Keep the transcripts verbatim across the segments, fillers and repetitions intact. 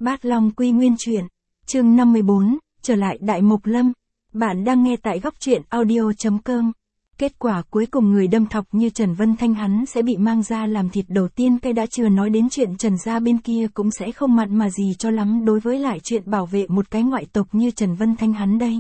Bát Long Quy Nguyên Truyện, chương năm mươi bốn, trở lại Đại Mộc Lâm. Bạn đang nghe tại góc truyện audio chấm com. Kết quả cuối cùng người đâm thọc như Trần Vân Thanh hắn sẽ bị mang ra làm thịt đầu tiên, cái đã chưa nói đến chuyện Trần gia bên kia cũng sẽ không mặn mà gì cho lắm đối với lại chuyện bảo vệ một cái ngoại tộc như Trần Vân Thanh hắn đây.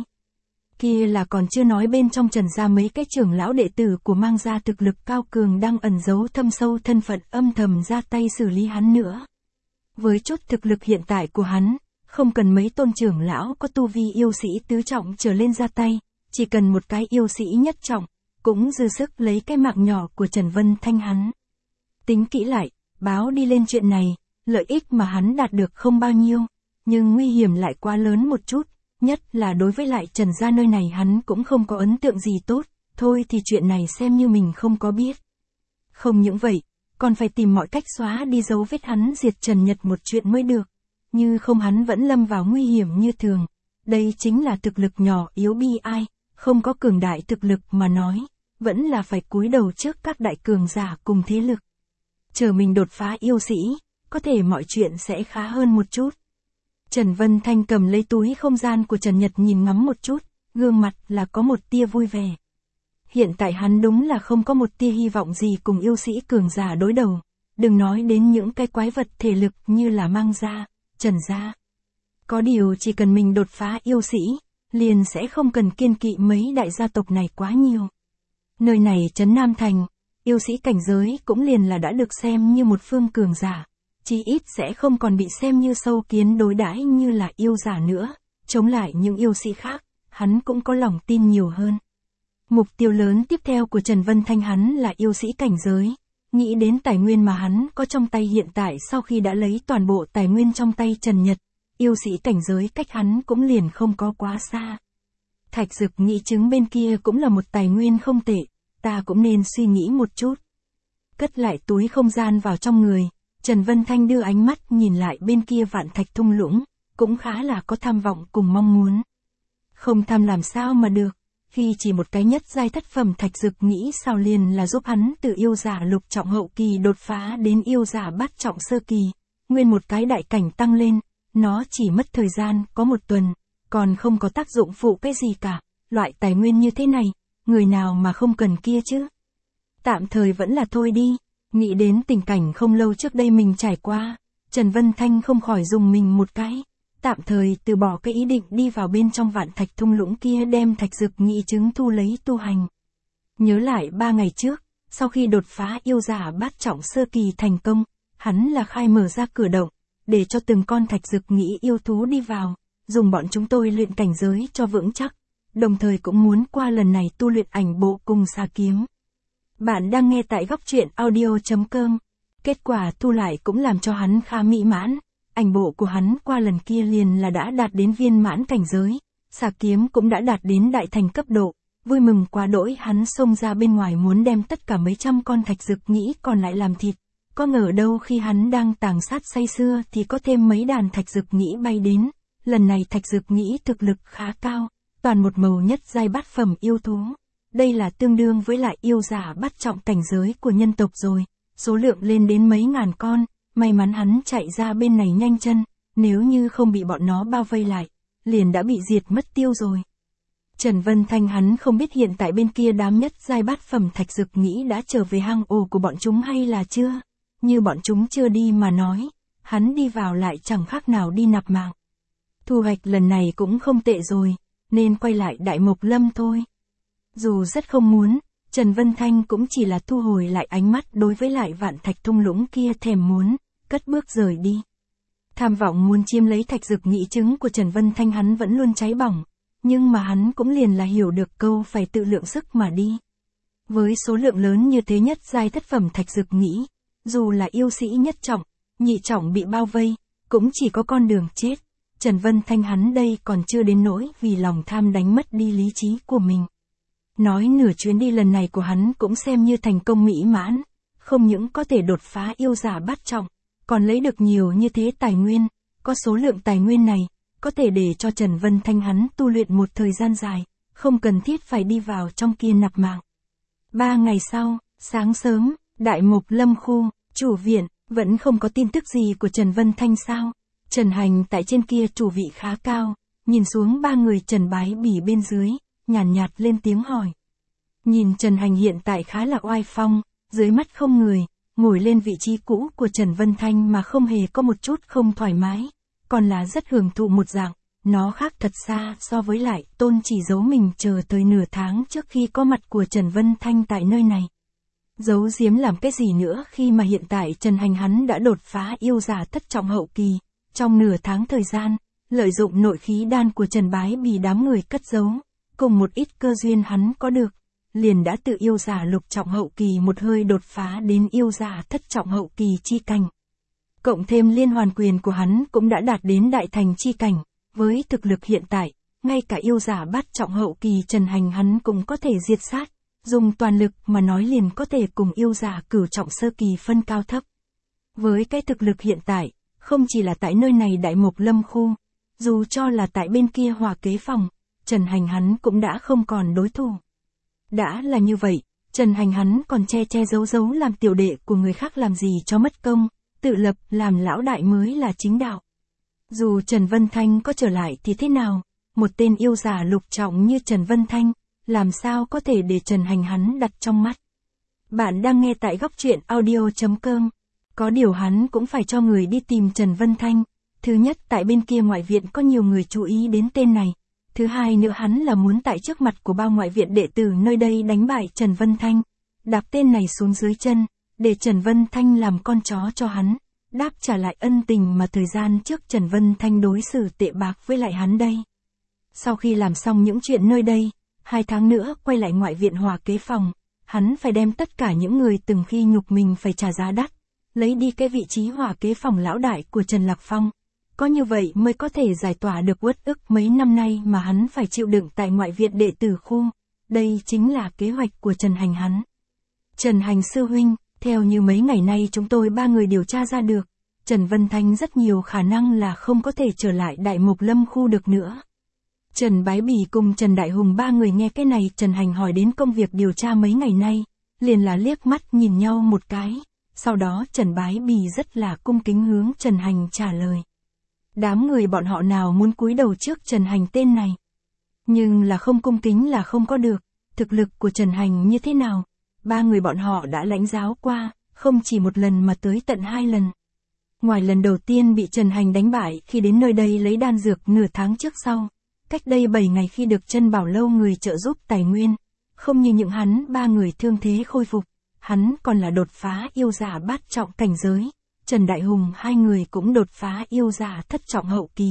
Kia là còn chưa nói bên trong Trần gia mấy cái trưởng lão đệ tử của mang gia thực lực cao cường đang ẩn giấu thâm sâu thân phận âm thầm ra tay xử lý hắn nữa. Với chút thực lực hiện tại của hắn, không cần mấy tôn trưởng lão có tu vi yêu sĩ tứ trọng trở lên ra tay, chỉ cần một cái yêu sĩ nhất trọng, cũng dư sức lấy cái mạng nhỏ của Trần Vân Thanh hắn. Tính kỹ lại, báo đi lên chuyện này, lợi ích mà hắn đạt được không bao nhiêu, nhưng nguy hiểm lại quá lớn một chút, nhất là đối với lại Trần gia nơi này hắn cũng không có ấn tượng gì tốt, thôi thì chuyện này xem như mình không có biết. Không những vậy, còn phải tìm mọi cách xóa đi dấu vết hắn diệt Trần Nhật một chuyện mới được, như không hắn vẫn lâm vào nguy hiểm như thường. Đây chính là thực lực nhỏ yếu bi ai, không có cường đại thực lực mà nói, vẫn là phải cúi đầu trước các đại cường giả cùng thế lực. Chờ mình đột phá yêu sĩ, có thể mọi chuyện sẽ khá hơn một chút. Trần Vân Thanh cầm lấy túi không gian của Trần Nhật nhìn ngắm một chút, gương mặt là có một tia vui vẻ. Hiện tại hắn đúng là không có một tia hy vọng gì cùng yêu sĩ cường giả đối đầu, đừng nói đến những cái quái vật thể lực như là mang gia, Trần gia. Có điều chỉ cần mình đột phá yêu sĩ, liền sẽ không cần kiêng kỵ mấy đại gia tộc này quá nhiều. Nơi này trấn Nam Thành, yêu sĩ cảnh giới cũng liền là đã được xem như một phương cường giả, chí ít sẽ không còn bị xem như sâu kiến đối đãi như là yêu giả nữa, chống lại những yêu sĩ khác, hắn cũng có lòng tin nhiều hơn. Mục tiêu lớn tiếp theo của Trần Vân Thanh hắn là yêu sĩ cảnh giới, nghĩ đến tài nguyên mà hắn có trong tay hiện tại sau khi đã lấy toàn bộ tài nguyên trong tay Trần Nhật, yêu sĩ cảnh giới cách hắn cũng liền không có quá xa. Thạch Dực nghĩ chứng bên kia cũng là một tài nguyên không tệ, ta cũng nên suy nghĩ một chút. Cất lại túi không gian vào trong người, Trần Vân Thanh đưa ánh mắt nhìn lại bên kia vạn thạch thung lũng, cũng khá là có tham vọng cùng mong muốn. Không tham làm sao mà được, khi chỉ một cái nhất giai thất phẩm Thạch Dực nghĩ sao liền là giúp hắn từ yêu giả lục trọng hậu kỳ đột phá đến yêu giả bát trọng sơ kỳ, nguyên một cái đại cảnh tăng lên, nó chỉ mất thời gian có một tuần, còn không có tác dụng phụ cái gì cả, loại tài nguyên như thế này, người nào mà không cần kia chứ. Tạm thời vẫn là thôi đi, nghĩ đến tình cảnh không lâu trước đây mình trải qua, Trần Vân Thanh không khỏi dùng mình một cái. Tạm thời từ bỏ cái ý định đi vào bên trong vạn thạch thung lũng kia đem Thạch Dực nghị chứng thu lấy tu hành. Nhớ lại ba ngày trước, sau khi đột phá yêu giả bát trọng sơ kỳ thành công, hắn là khai mở ra cửa động, để cho từng con Thạch Dực nghĩ yêu thú đi vào, dùng bọn chúng tôi luyện cảnh giới cho vững chắc, đồng thời cũng muốn qua lần này tu luyện ảnh bộ cùng xà kiếm. Bạn đang nghe tại góc truyện audio chấm com. Kết quả thu lại cũng làm cho hắn khá mỹ mãn. Ảnh bộ của hắn qua lần kia liền là đã đạt đến viên mãn cảnh giới, xà kiếm cũng đã đạt đến đại thành cấp độ, vui mừng quá đỗi hắn xông ra bên ngoài muốn đem tất cả mấy trăm con Thạch Dực nghĩ còn lại làm thịt, có ngờ đâu khi hắn đang tàng sát say sưa thì có thêm mấy đàn Thạch Dực nghĩ bay đến, lần này Thạch Dực nghĩ thực lực khá cao, toàn một màu nhất giai bát phẩm yêu thú, đây là tương đương với lại yêu giả bát trọng cảnh giới của nhân tộc rồi, số lượng lên đến mấy ngàn con. May mắn hắn chạy ra bên này nhanh chân, nếu như không bị bọn nó bao vây lại, liền đã bị diệt mất tiêu rồi. Trần Vân Thanh hắn không biết hiện tại bên kia đám nhất giai bát phẩm Thạch Dực nghĩ đã trở về hang ổ của bọn chúng hay là chưa, như bọn chúng chưa đi mà nói, hắn đi vào lại chẳng khác nào đi nạp mạng. Thu hoạch lần này cũng không tệ rồi, nên quay lại Đại Mộc Lâm thôi. Dù rất không muốn, Trần Vân Thanh cũng chỉ là thu hồi lại ánh mắt đối với lại vạn thạch thung lũng kia thèm muốn, cất bước rời đi. Tham vọng muốn chiếm lấy Thạch Dực nghĩ chứng của Trần Vân Thanh hắn vẫn luôn cháy bỏng, nhưng mà hắn cũng liền là hiểu được câu phải tự lượng sức mà đi. Với số lượng lớn như thế nhất giai thất phẩm Thạch Dực nghĩ, dù là yêu sĩ nhất trọng, nhị trọng bị bao vây, cũng chỉ có con đường chết. Trần Vân Thanh hắn đây còn chưa đến nỗi vì lòng tham đánh mất đi lý trí của mình. Nói nửa chuyến đi lần này của hắn cũng xem như thành công mỹ mãn, không những có thể đột phá yêu giả bát trọng, còn lấy được nhiều như thế tài nguyên, có số lượng tài nguyên này, có thể để cho Trần Vân Thanh hắn tu luyện một thời gian dài, không cần thiết phải đi vào trong kia nạp mạng. Ba ngày sau, sáng sớm, Đại Mộc Lâm khu, chủ viện, vẫn không có tin tức gì của Trần Vân Thanh sao? Trần Hành tại trên kia chủ vị khá cao, nhìn xuống ba người Trần Bái Bỉ bên dưới, nhàn nhạt, nhạt lên tiếng hỏi. Nhìn Trần Hành hiện tại khá là oai phong, dưới mắt không người, ngồi lên vị trí cũ của Trần Vân Thanh mà không hề có một chút không thoải mái, còn là rất hưởng thụ một dạng, nó khác thật xa so với lại Tôn chỉ giấu mình chờ tới nửa tháng trước khi có mặt của Trần Vân Thanh tại nơi này. Giấu giếm làm cái gì nữa khi mà hiện tại Trần Hành hắn đã đột phá yêu giả thất trọng hậu kỳ, trong nửa tháng thời gian, lợi dụng nội khí đan của Trần Bái Bỉ đám người cất giấu, cùng một ít cơ duyên hắn có được, liền đã tự yêu giả lục trọng hậu kỳ một hơi đột phá đến yêu giả thất trọng hậu kỳ chi cảnh. Cộng thêm liên hoàn quyền của hắn cũng đã đạt đến đại thành chi cảnh, với thực lực hiện tại, ngay cả yêu giả bát trọng hậu kỳ Trần Hành hắn cũng có thể diệt sát, dùng toàn lực mà nói liền có thể cùng yêu giả cửu trọng sơ kỳ phân cao thấp. Với cái thực lực hiện tại, không chỉ là tại nơi này Đại Mộc Lâm khu, dù cho là tại bên kia Hòa Kế Phòng, Trần Hành hắn cũng đã không còn đối thủ. Đã là như vậy, Trần Hành hắn còn che che giấu giấu làm tiểu đệ của người khác làm gì cho mất công, tự lập làm lão đại mới là chính đạo. Dù Trần Vân Thanh có trở lại thì thế nào, một tên yêu giả lục trọng như Trần Vân Thanh, làm sao có thể để Trần Hành hắn đặt trong mắt. Bạn đang nghe tại góc truyện audio chấm com. Có điều hắn cũng phải cho người đi tìm Trần Vân Thanh. Thứ nhất tại bên kia ngoại viện có nhiều người chú ý đến tên này. Thứ hai nữa hắn là muốn tại trước mặt của bao ngoại viện đệ tử nơi đây đánh bại Trần Vân Thanh. Đạp tên này xuống dưới chân, để Trần Vân Thanh làm con chó cho hắn. Đáp trả lại ân tình mà thời gian trước Trần Vân Thanh đối xử tệ bạc với lại hắn đây. Sau khi làm xong những chuyện nơi đây, hai tháng nữa quay lại ngoại viện Hòa Kế Phòng, hắn phải đem tất cả những người từng khi nhục mình phải trả giá đắt, lấy đi cái vị trí Hòa Kế Phòng lão đại của Trần Lạc Phong. Có như vậy mới có thể giải tỏa được uất ức mấy năm nay mà hắn phải chịu đựng tại ngoại viện đệ tử khu. Đây chính là kế hoạch của Trần Hành hắn. Trần Hành sư huynh, theo như mấy ngày nay chúng tôi ba người điều tra ra được, Trần Vân Thanh rất nhiều khả năng là không có thể trở lại Đại Mộc Lâm khu được nữa. Trần Bái Bỉ cùng Trần Đại Hùng ba người nghe cái này Trần Hành hỏi đến công việc điều tra mấy ngày nay, liền là liếc mắt nhìn nhau một cái, sau đó Trần Bái Bỉ rất là cung kính hướng Trần Hành trả lời. Đám người bọn họ nào muốn cúi đầu trước Trần Hành tên này. Nhưng là không cung kính là không có được, thực lực của Trần Hành như thế nào, ba người bọn họ đã lãnh giáo qua, không chỉ một lần mà tới tận hai lần. Ngoài lần đầu tiên bị Trần Hành đánh bại khi đến nơi đây lấy đan dược nửa tháng trước sau, cách đây bảy ngày khi được Chân Bảo Lâu người trợ giúp tài nguyên, không như những hắn ba người thương thế khôi phục, hắn còn là đột phá yêu giả bát trọng cảnh giới, Trần Đại Hùng hai người cũng đột phá yêu giả thất trọng hậu kỳ.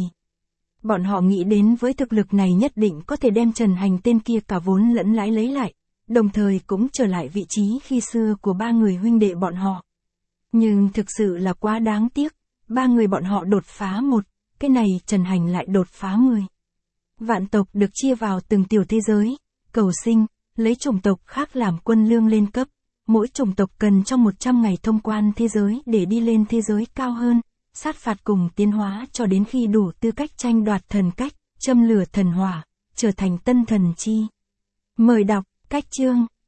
Bọn họ nghĩ đến với thực lực này nhất định có thể đem Trần Hành tên kia cả vốn lẫn lãi lấy lại, đồng thời cũng trở lại vị trí khi xưa của ba người huynh đệ bọn họ. Nhưng thực sự là quá đáng tiếc, ba người bọn họ đột phá một, cái này Trần Hành lại đột phá mười. Vạn tộc được chia vào từng tiểu thế giới, cầu sinh, lấy chủng tộc khác làm quân lương lên cấp. Mỗi chủng tộc cần trong một trăm ngày thông quan thế giới để đi lên thế giới cao hơn, sát phạt cùng tiến hóa cho đến khi đủ tư cách tranh đoạt thần cách, châm lửa thần hỏa, trở thành tân thần chi. Mời đọc, cách chương.